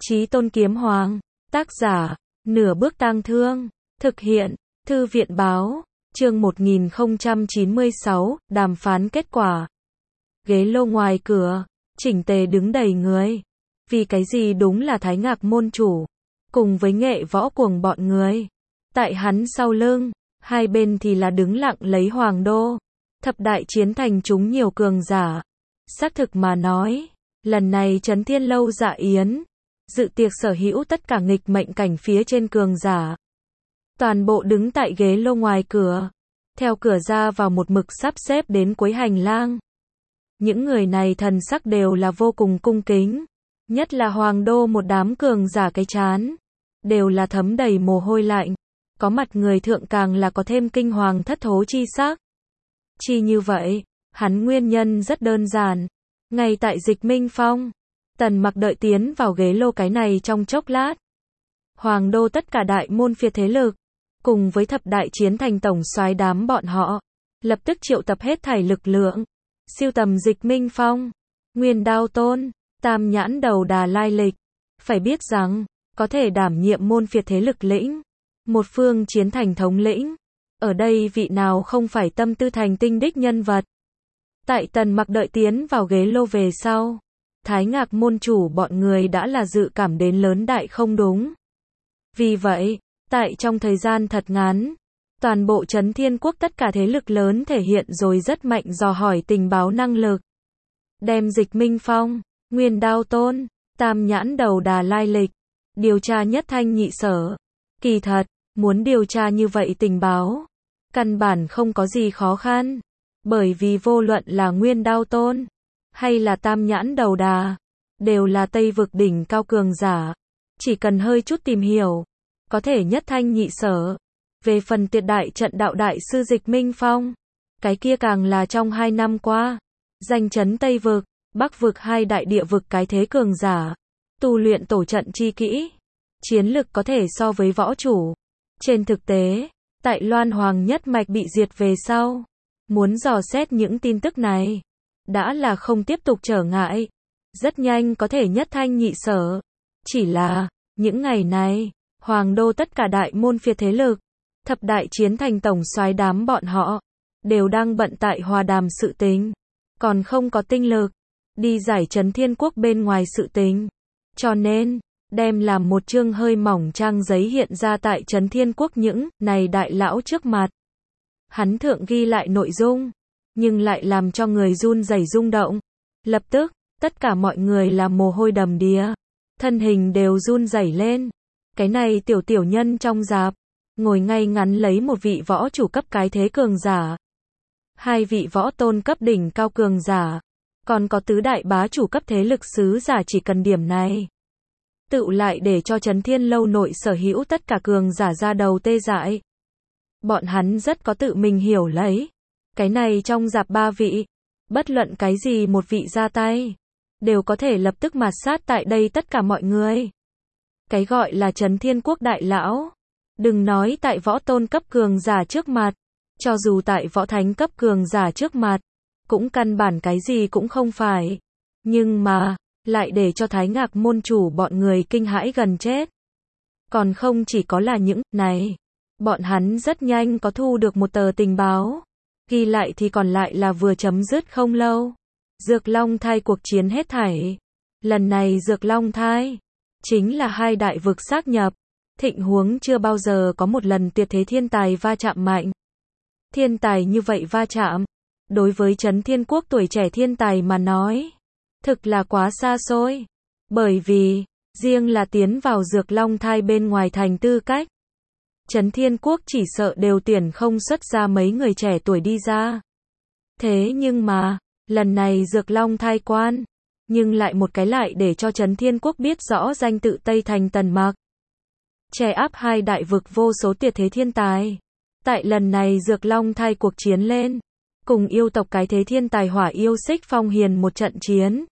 Chí Tôn Kiếm Hoàng. Tác giả, Nửa Bước Tang Thương. Thực hiện, Thư viện Báo. Chương 1096, đàm phán kết quả. Ghế lô ngoài cửa, chỉnh tề đứng đầy người. Vì cái gì đúng là Thái Ngạc môn chủ, cùng với Nghệ Võ Cuồng bọn người. Tại hắn sau lưng, hai bên thì là đứng lặng lấy Hoàng đô. Thập đại chiến thành chúng nhiều cường giả. Xác thực mà nói, lần này Chấn Thiên Lâu dạ yến, dự tiệc sở hữu tất cả nghịch mệnh cảnh phía trên cường giả. Toàn bộ đứng tại ghế lô ngoài cửa, theo cửa ra vào một mực sắp xếp đến cuối hành lang. Những người này thần sắc đều là vô cùng cung kính, nhất là Hoàng đô một đám cường giả cái chán, đều là thấm đầy mồ hôi lạnh, có mặt người thượng càng là có thêm kinh hoàng thất thố chi sắc. Chi như vậy, hắn nguyên nhân rất đơn giản, ngay tại Dịch Minh Phong, Tần Mặc đợi tiến vào ghế lô cái này trong chốc lát. Hoàng đô tất cả đại môn phiệt thế lực, cùng với thập đại chiến thành tổng soái đám bọn họ, lập tức triệu tập hết thảy lực lượng, siêu tầm Dịch Minh Phong, Nguyên Đao Tôn, Tam Nhãn Đầu Đà lai lịch. Phải biết rằng, có thể đảm nhiệm môn phiệt thế lực lĩnh, một phương chiến thành thống lĩnh, ở đây vị nào không phải tâm tư thành tinh đích nhân vật. Tại Tần Mặc đợi tiến vào ghế lô về sau, Thái Ngạc môn chủ bọn người đã là dự cảm đến lớn đại không đúng. Vì vậy, tại trong thời gian thật ngắn, toàn bộ Chấn Thiên Quốc tất cả thế lực lớn thể hiện rồi rất mạnh dò hỏi tình báo năng lực. Đem Dịch Minh Phong, Nguyên Đao Tôn, Tam Nhãn Đầu Đà lai lịch, điều tra nhất thanh nhị sở. Kỳ thật, muốn điều tra như vậy tình báo, căn bản không có gì khó khăn. Bởi vì vô luận là Nguyên Đao Tôn, hay là Tam Nhãn Đầu Đà, đều là Tây vực đỉnh cao cường giả. Chỉ cần hơi chút tìm hiểu, có thể nhất thanh nhị sở. Về phần tuyệt đại trận đạo đại sư Dịch Minh Phong, cái kia càng là trong 2 năm qua, danh chấn Tây vực, Bắc vực hai đại địa vực cái thế cường giả, tu luyện tổ trận chi kỹ, chiến lực có thể so với võ chủ. Trên thực tế, tại Loan Hoàng nhất mạch bị diệt về sau, muốn dò xét những tin tức này, đã là không tiếp tục trở ngại, rất nhanh có thể nhất thanh nhị sở. Chỉ là, những ngày này, Hoàng đô tất cả đại môn phiệt thế lực, thập đại chiến thành tổng soái đám bọn họ, đều đang bận tại hòa đàm sự tình, còn không có tinh lực đi giải Chấn Thiên Quốc bên ngoài sự tình. Cho nên, đem làm một chương hơi mỏng trang giấy hiện ra tại Chấn Thiên Quốc những này đại lão trước mặt. Hắn thượng ghi lại nội dung, nhưng lại làm cho người run rẩy rung động. Lập tức, tất cả mọi người là mồ hôi đầm đìa, thân hình đều run rẩy lên. Cái này tiểu nhân trong dạp, ngồi ngay ngắn lấy một vị võ chủ cấp cái thế cường giả, hai vị võ tôn cấp đỉnh cao cường giả, còn có tứ đại bá chủ cấp thế lực sứ giả. Chỉ cần điểm này, tựu lại để cho Chấn Thiên Lâu nội sở hữu tất cả cường giả ra đầu tê dại. Bọn hắn rất có tự mình hiểu lấy. Cái này trong dạp 3 vị, bất luận cái gì một vị ra tay, đều có thể lập tức mạt sát tại đây tất cả mọi người. Cái gọi là Chấn Thiên Quốc đại lão, đừng nói tại võ tôn cấp cường giả trước mặt, cho dù tại võ thánh cấp cường giả trước mặt, cũng căn bản cái gì cũng không phải. Nhưng mà, lại để cho Thái Ngạc môn chủ bọn người kinh hãi gần chết. Còn không chỉ có là những này, bọn hắn rất nhanh có thu được một tờ tình báo, ghi lại thì còn lại là vừa chấm dứt không lâu. Dược Long Thai cuộc chiến hết thảy. Lần này Dược Long Thai, chính là hai đại vực xác nhập. Thịnh huống chưa bao giờ có một lần tuyệt thế thiên tài va chạm mạnh. Thiên tài như vậy va chạm, đối với Chấn Thiên Quốc tuổi trẻ thiên tài mà nói, thực là quá xa xôi. Bởi vì, riêng là tiến vào Dược Long Thai bên ngoài thành tư cách, Chấn Thiên Quốc chỉ sợ đều tuyển không xuất ra mấy người trẻ tuổi đi ra. Thế nhưng mà, lần này Dược Long Thai quan, nhưng lại một cái lại để cho Chấn Thiên Quốc biết rõ danh tự Tây Thành Tần Mặc. Che áp hai đại vực vô số tuyệt thế thiên tài. Tại lần này Dược Long Thai cuộc chiến lên, cùng yêu tộc cái thế thiên tài Hỏa Yêu Xích Phong Hiền một trận chiến,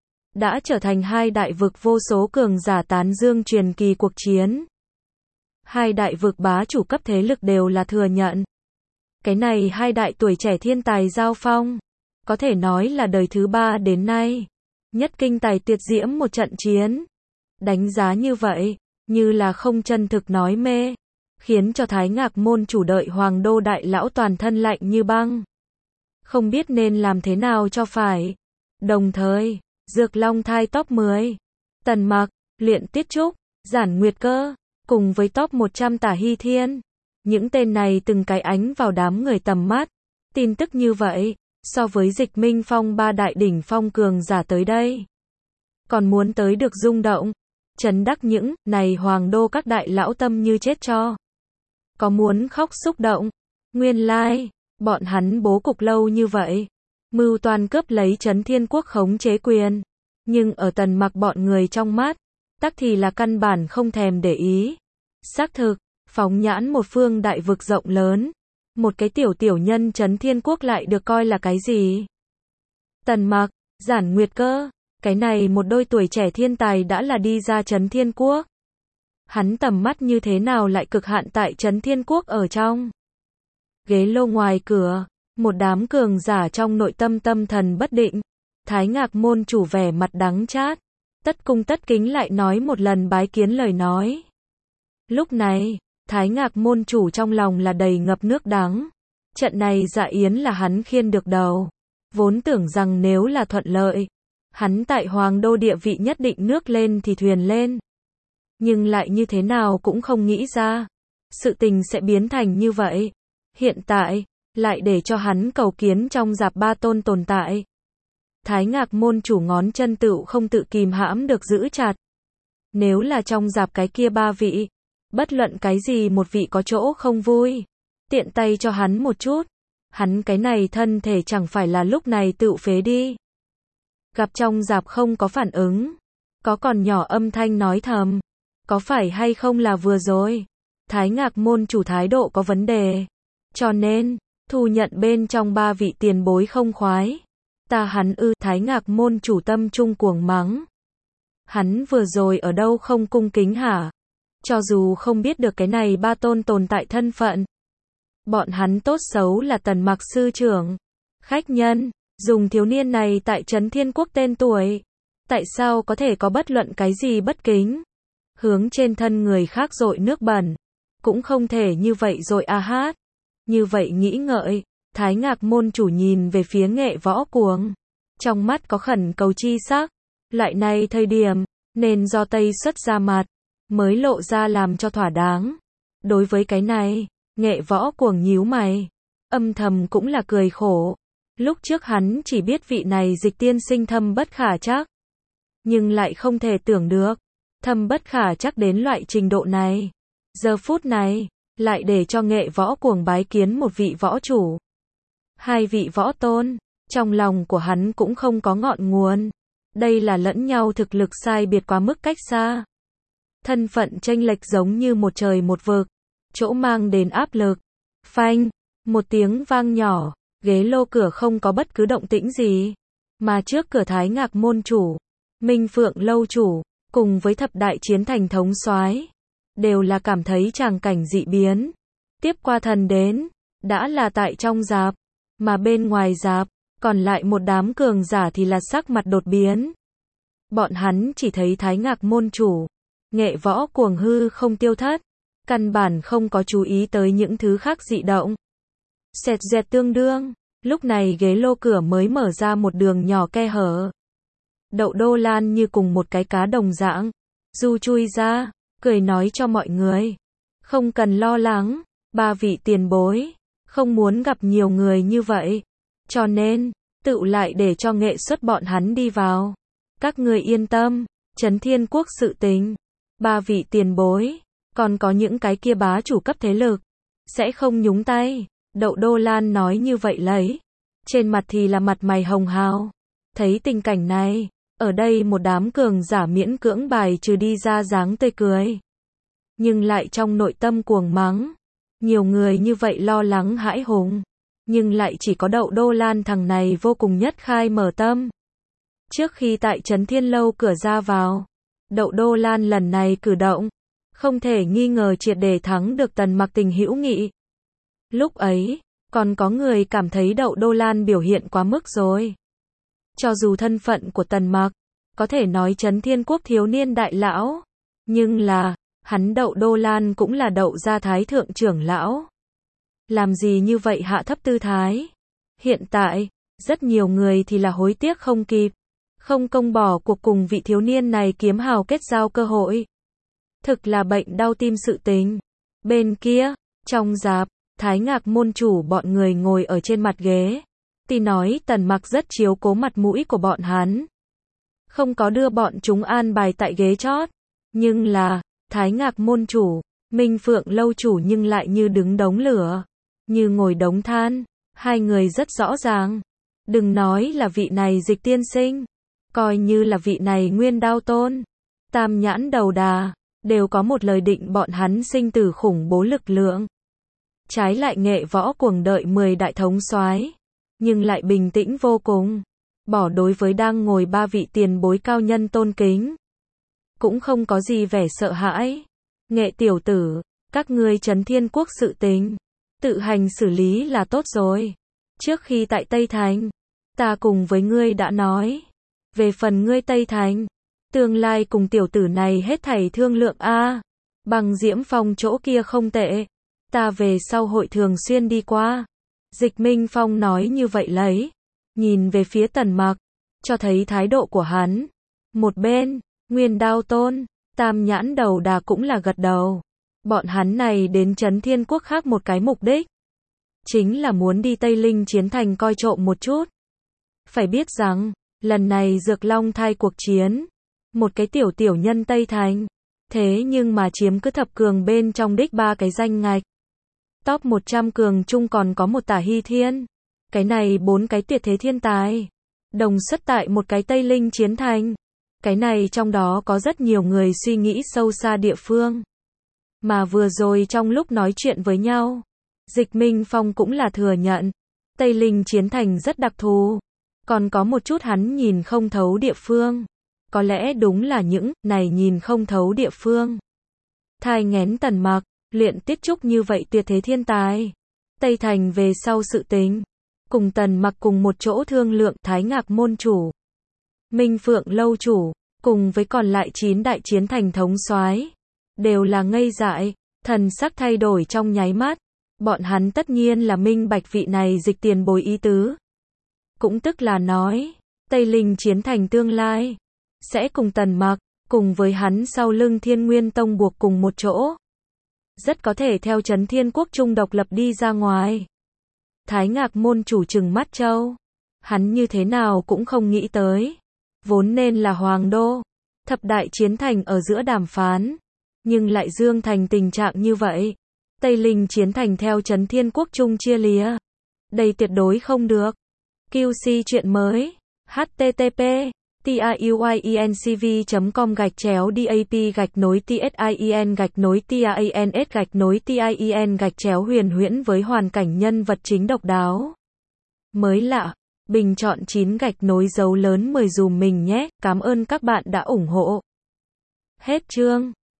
đã trở thành hai đại vực vô số cường giả tán dương truyền kỳ cuộc chiến. Hai đại vực bá chủ cấp thế lực đều là thừa nhận. Cái này hai đại tuổi trẻ thiên tài giao phong, có thể nói là đời thứ 3 đến nay, nhất kinh tài tuyệt diễm một trận chiến. Đánh giá như vậy, như là không chân thực nói mê, khiến cho Thái Ngạc môn chủ đợi Hoàng Đô đại lão toàn thân lạnh như băng. Không biết nên làm thế nào cho phải. Đồng thời, Dược Long Thai top 10, Tần Mặc, Luyện Tiết Trúc, Giản Nguyệt Cơ, cùng với top 100 Tả Hy Thiên. Những tên này từng cái ánh vào đám người tầm mắt. Tin tức như vậy, so với Dịch Minh Phong ba đại đỉnh phong cường giả tới đây, còn muốn tới được rung động, chấn đắc những này Hoàng Đô các đại lão tâm như chết cho. Có muốn khóc xúc động. Nguyên lai, bọn hắn bố cục lâu như vậy, mưu toan cướp lấy Chấn Thiên Quốc khống chế quyền, nhưng ở Tần Mặc bọn người trong mắt, tắc thì là căn bản không thèm để ý. Xác thực, phóng nhãn một phương đại vực rộng lớn, một cái tiểu nhân Chấn Thiên Quốc lại được coi là cái gì? Tần Mặc, Giản Nguyệt Cơ, cái này một đôi tuổi trẻ thiên tài đã là đi ra Chấn Thiên Quốc. Hắn tầm mắt như thế nào lại cực hạn tại Chấn Thiên Quốc ở trong? Ghế lô ngoài cửa, một đám cường giả trong nội tâm tâm thần bất định. Thái Ngạc môn chủ vẻ mặt đắng chát, tất cung tất kính lại nói một lần bái kiến lời nói. Lúc này, Thái Ngạc môn chủ trong lòng là đầy ngập nước đắng. Trận này dạ yến là hắn khiên được đầu. Vốn tưởng rằng nếu là thuận lợi, hắn tại Hoàng Đô địa vị nhất định nước lên thì thuyền lên. Nhưng lại như thế nào cũng không nghĩ ra, sự tình sẽ biến thành như vậy. Hiện tại, lại để cho hắn cầu kiến trong dạp ba tôn tồn tại. Thái Ngạc môn chủ ngón chân tựu không tự kìm hãm được giữ chặt. Nếu là trong dạp cái kia ba vị, bất luận cái gì một vị có chỗ không vui, tiện tay cho hắn một chút, hắn cái này thân thể chẳng phải là lúc này tựu phế đi. Gặp trong dạp không có phản ứng, có còn nhỏ âm thanh nói thầm, có phải hay không là vừa rồi, Thái Ngạc môn chủ thái độ có vấn đề, cho nên, thu nhận bên trong ba vị tiền bối không khoái. Ta hắn ư, Thái Ngạc môn chủ tâm trung cuồng mắng. Hắn vừa rồi ở đâu không cung kính hả? Cho dù không biết được cái này ba tôn tồn tại thân phận, bọn hắn tốt xấu là Tần Mặc sư trưởng, khách nhân, dùng thiếu niên này tại Chấn Thiên Quốc tên tuổi, tại sao có thể có bất luận cái gì bất kính, hướng trên thân người khác dội nước bẩn, cũng không thể như vậy rồi a hát. Như vậy nghĩ ngợi, Thái Ngạc môn chủ nhìn về phía Nghệ Võ Cuồng, trong mắt có khẩn cầu chi sắc. Loại này thời điểm, nên do Tây xuất ra mặt, mới lộ ra làm cho thỏa đáng. Đối với cái này, Nghệ Võ Cuồng nhíu mày, âm thầm cũng là cười khổ. Lúc trước hắn chỉ biết vị này Dịch tiên sinh thâm bất khả trắc, nhưng lại không thể tưởng được, thâm bất khả trắc đến loại trình độ này. Giờ phút này, lại để cho Nghệ Võ Cuồng bái kiến một vị võ chủ, hai vị võ tôn, trong lòng của hắn cũng không có ngọn nguồn. Đây là lẫn nhau thực lực sai biệt quá mức cách xa. Thân phận chênh lệch giống như một trời một vực, chỗ mang đến áp lực. Phanh, một tiếng vang nhỏ, ghế lô cửa không có bất cứ động tĩnh gì. Mà trước cửa Thái Ngạc môn chủ, Minh Phượng lâu chủ, cùng với thập đại chiến thành thống soái, đều là cảm thấy tràng cảnh dị biến. Tiếp qua thần đến, đã là tại trong dạp, mà bên ngoài dạp, còn lại một đám cường giả thì là sắc mặt đột biến. Bọn hắn chỉ thấy Thái Ngạc môn chủ, Nghệ Võ Cuồng hư không tiêu thất, căn bản không có chú ý tới những thứ khác dị động. Xẹt dẹt tương đương, lúc này ghế lô cửa mới mở ra một đường nhỏ khe hở. Đậu Đô Lan như cùng một cái cá đồng dạng, du chui ra, cười nói cho mọi người, không cần lo lắng, ba vị tiền bối, không muốn gặp nhiều người như vậy, cho nên, tự lại để cho nghệ xuất bọn hắn đi vào. Các người yên tâm, Chấn Thiên Quốc sự tình, ba vị tiền bối, còn có những cái kia bá chủ cấp thế lực, sẽ không nhúng tay. Đậu Đô Lan nói như vậy lấy, trên mặt thì là mặt mày hồng hào. Thấy tình cảnh này, ở đây một đám cường giả miễn cưỡng bài trừ đi ra dáng tươi cười, nhưng lại trong nội tâm cuồng mắng. Nhiều người như vậy lo lắng hãi hùng, nhưng lại chỉ có Đậu Đô Lan thằng này vô cùng nhất khai mở tâm. Trước khi tại Chấn Thiên lâu cửa ra vào, Đậu Đô Lan lần này cử động, không thể nghi ngờ triệt để thắng được Tần Mặc tình hữu nghị. Lúc ấy, còn có người cảm thấy Đậu Đô Lan biểu hiện quá mức rồi. Cho dù thân phận của Tần Mặc có thể nói Trấn Thiên Quốc thiếu niên đại lão. Nhưng là, hắn đậu Đô Lan cũng là đậu ra Thái thượng trưởng lão. Làm gì như vậy hạ thấp tư thái? Hiện tại, rất nhiều người thì là hối tiếc không kịp. Không công bỏ cuộc cùng vị thiếu niên này kiếm hào kết giao cơ hội. Thực là bệnh đau tim sự tình. Bên kia, trong rạp, Thái Ngạc môn chủ bọn người ngồi ở trên mặt ghế. Thì nói Tần Mặc rất chiếu cố mặt mũi của bọn hắn. Không có đưa bọn chúng an bài tại ghế chót. Nhưng là, Thái Ngạc môn chủ, Minh Phượng lâu chủ nhưng lại như đứng đống lửa. Như ngồi đống than. Hai người rất rõ ràng. Đừng nói là vị này Dịch tiên sinh. Coi như là vị này Nguyên Đao tôn. Tam nhãn đầu đà. Đều có một lời định bọn hắn sinh tử khủng bố lực lượng. Trái lại nghệ võ cuồng đợi 10 đại thống soái, nhưng lại bình tĩnh vô cùng. Bỏ đối với đang ngồi ba vị tiền bối cao nhân tôn kính. Cũng không có gì vẻ sợ hãi. Nghệ tiểu tử, các ngươi Trấn Thiên Quốc sự tình, tự hành xử lý là tốt rồi. Trước khi tại Tây Thành, ta cùng với ngươi đã nói. Về phần ngươi Tây Thành, tương lai cùng tiểu tử này hết thảy thương lượng a. Bằng Diễm Phong chỗ kia không tệ. Ta về sau hội thường xuyên đi qua. Dịch Minh Phong nói như vậy lấy. Nhìn về phía Tần Mặc. Cho thấy thái độ của hắn. Một bên, Nguyên Đao tôn, Tam nhãn đầu đà cũng là gật đầu. Bọn hắn này đến Trấn Thiên Quốc khác một cái mục đích. Chính là muốn đi Tây Linh Chiến Thành coi trộm một chút. Phải biết rằng, lần này Dược Long thai cuộc chiến. Một cái tiểu nhân Tây Thành. Thế nhưng mà chiếm cứ thập cường bên trong đích 3 cái danh ngạch. Top 100 cường chung còn có một Tả Hy Thiên. Cái này 4 cái tuyệt thế thiên tài. Đồng xuất tại một cái Tây Linh Chiến Thành. Cái này trong đó có rất nhiều người suy nghĩ sâu xa địa phương. Mà vừa rồi trong lúc nói chuyện với nhau, Dịch Minh Phong cũng là thừa nhận. Tây Linh Chiến Thành rất đặc thù. Còn có một chút hắn nhìn không thấu địa phương. Có lẽ đúng là những này nhìn không thấu địa phương. Thai nghén Tần Mặc, luyện tiết trúc như vậy tuyệt thế thiên tài. Tây Thành về sau sự tình. Cùng Tần Mặc cùng một chỗ thương lượng Thái Ngạc môn chủ. Minh Phượng lâu chủ, cùng với còn lại 9 đại chiến thành thống soái, đều là ngây dại, thần sắc thay đổi trong nháy mắt. Bọn hắn tất nhiên là minh bạch vị này Dịch tiền bối ý tứ. Cũng tức là nói, Tây Linh Chiến Thành tương lai sẽ cùng Tần Mặc, cùng với hắn sau lưng Thiên Nguyên Tông buộc cùng một chỗ. Rất có thể theo Trấn Thiên Quốc trung độc lập đi ra ngoài. Thái Ngạc môn chủ trừng mắt trâu. Hắn như thế nào cũng không nghĩ tới. Vốn nên là Hoàng Đô, thập đại chiến thành ở giữa đàm phán. Nhưng lại dương thành tình trạng như vậy. Tây Linh Chiến Thành theo Trấn Thiên Quốc trung chia lìa. Đây tuyệt đối không được. QC chuyện mới. http tiuyenCV.com/dap-tin-TIEN-TIANS-TIEN huyền huyễn với hoàn cảnh nhân vật chính độc đáo. Mới lạ, bình chọn 9 dấu lớn 10 dùm mình nhé, cảm ơn các bạn đã ủng hộ. Hết chương.